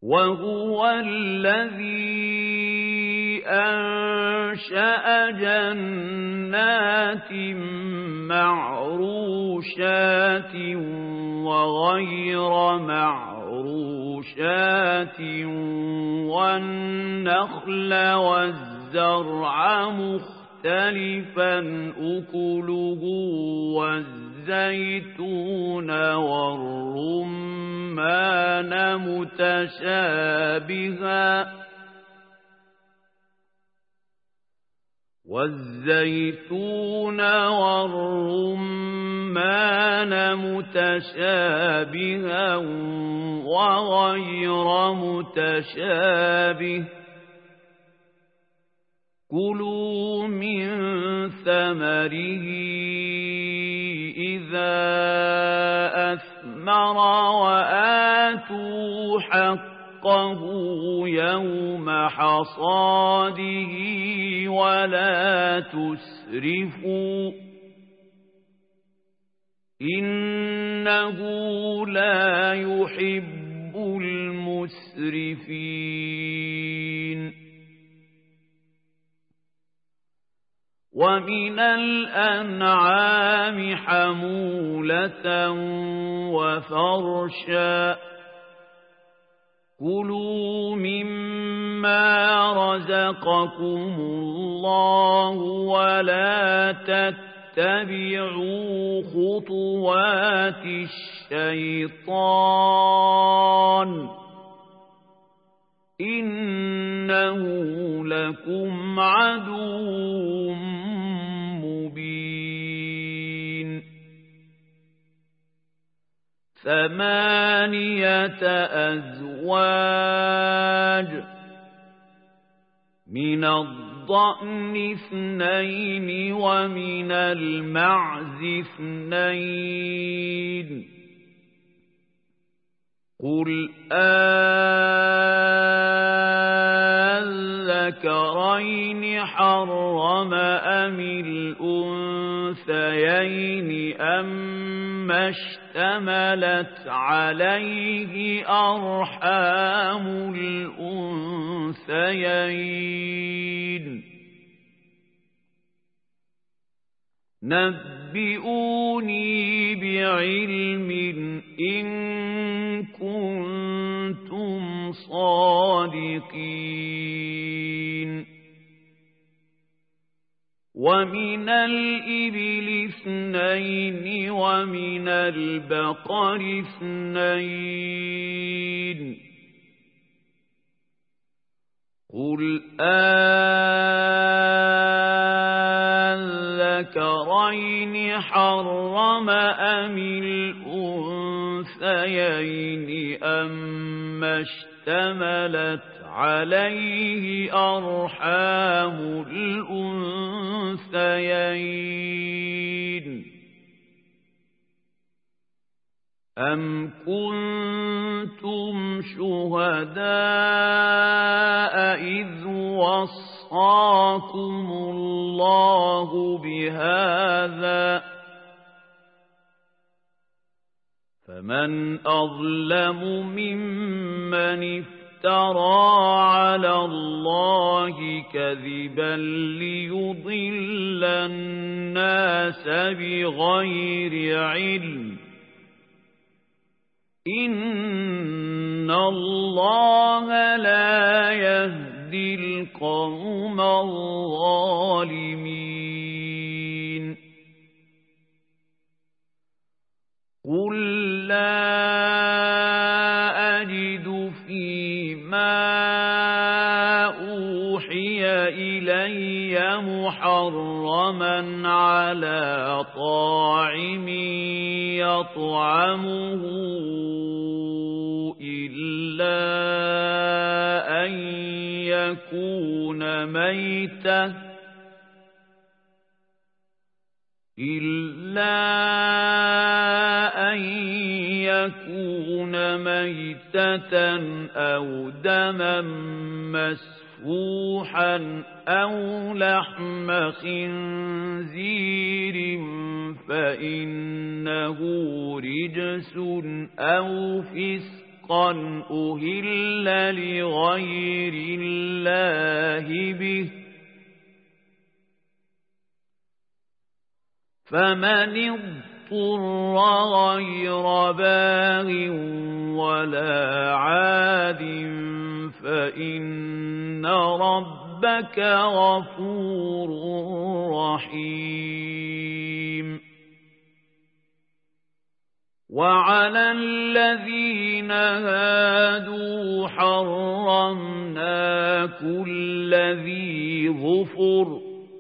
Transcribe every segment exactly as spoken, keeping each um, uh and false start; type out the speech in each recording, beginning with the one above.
وهو الذي أنشأ جنات معروشات وغير معروشات والنخل والزرع مختلفا أكله والزيتون والرمان متشابها والزيتون والرمان متشابها وغير متشابه كلوا من ثمره إذا أثمر وآتوا حقه يوم حصاده ولا تسرفوا إنه لا يحب المسرفين ومن الأنعام حمولة وفرشا كلوا مما رزقكم الله ولا تتبعوا خطوات الشيطان إنه لكم عدو مبين ثمانية أزواج من الضأن اثنين ومن المعز اثنين قل أذكرين حرم أم الأنثيين أما اشتملت عليه أرحام الأنثيين نبئوني بعلم إن كنتم صادقين ومن الإبل اثنين ومن البقر اثنين قل أذكرين حرم أم الأنثيين أما اشتملت عليه أرحام الأنثيين أم كنتم شهداء إذ وصاكم الله بهذا فمن أظلم ممن افترى على الله كذبا ليضل الناس بغير علم إن الله لا يهدي القوم الظالمين قل لا أجد فيما أوحي إلي محرما على طاعم يطعمه إلا أن يكون ميتة إلا أن يكون ميتة أو دما مسفوحا أو لحم خنزير فإنه رجس أو فسق رزقا أهل لغير الله به فمن اضطر غير باغ ولا عاد فإن ربك غفور رحيم وعلى الذين هادوا حرمنا كل ذي ظفر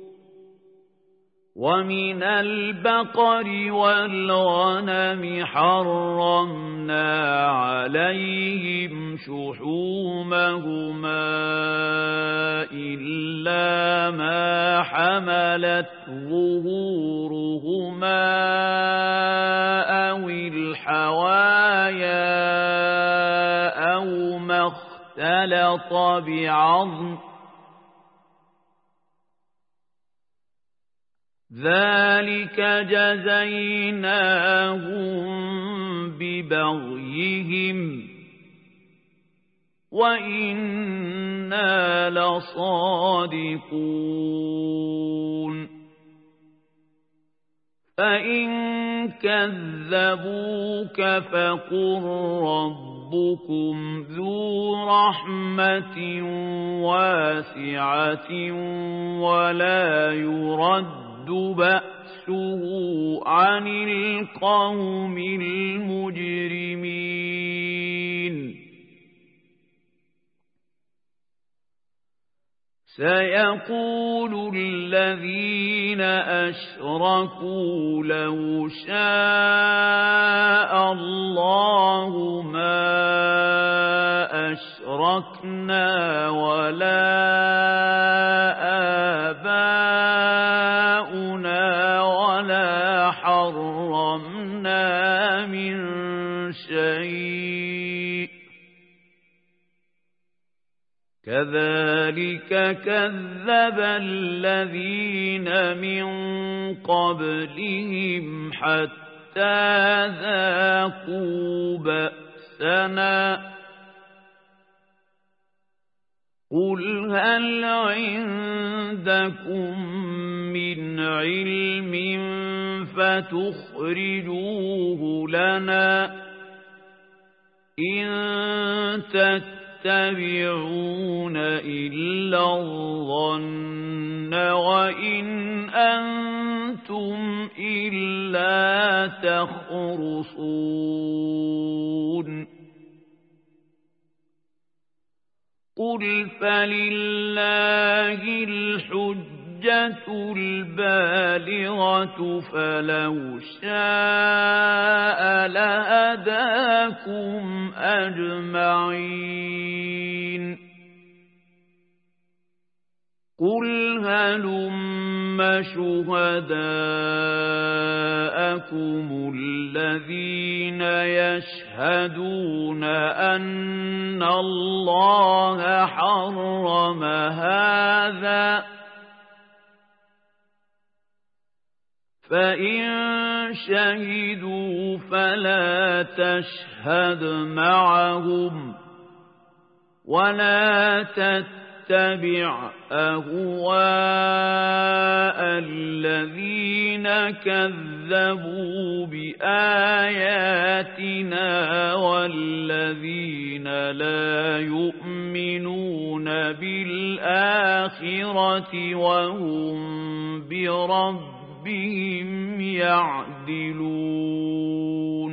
ومن البقر والغنم حرمنا عليهم شحومهما إلا ما حملت ظهورهما أو الحوايا أو ما اختلط بعظم ذلك جزيناهم ببغيهم وإنا لصادقون فإن كذبوك فقل ربكم ذو رحمة واسعة ولا يرد بأسه عن القوم المجرمين سيقول الذين أشركوا لو شاء الله ما أشركنا ولا آباؤنا ولا حرمنا من شيء كذلك كذب الذين من قبلهم حتى ذاقوا بأسنا قل هل عندكم من علم فتخرجوه لنا إن تتبعون إلا الظن وإن أنتم إلا تخرصون قل فلله الحجة البالغة فلو شاء لهداكم أجمعين قل هلم شهداءكم الذين يشهدون أن الله حرم هذا فإن شهدوا فلا تشهد معهم ولا تتبع أهواء الذين كذبوا بآياتنا والذين لا يؤمنون بالآخرة وهم بربهم بهم يعدلون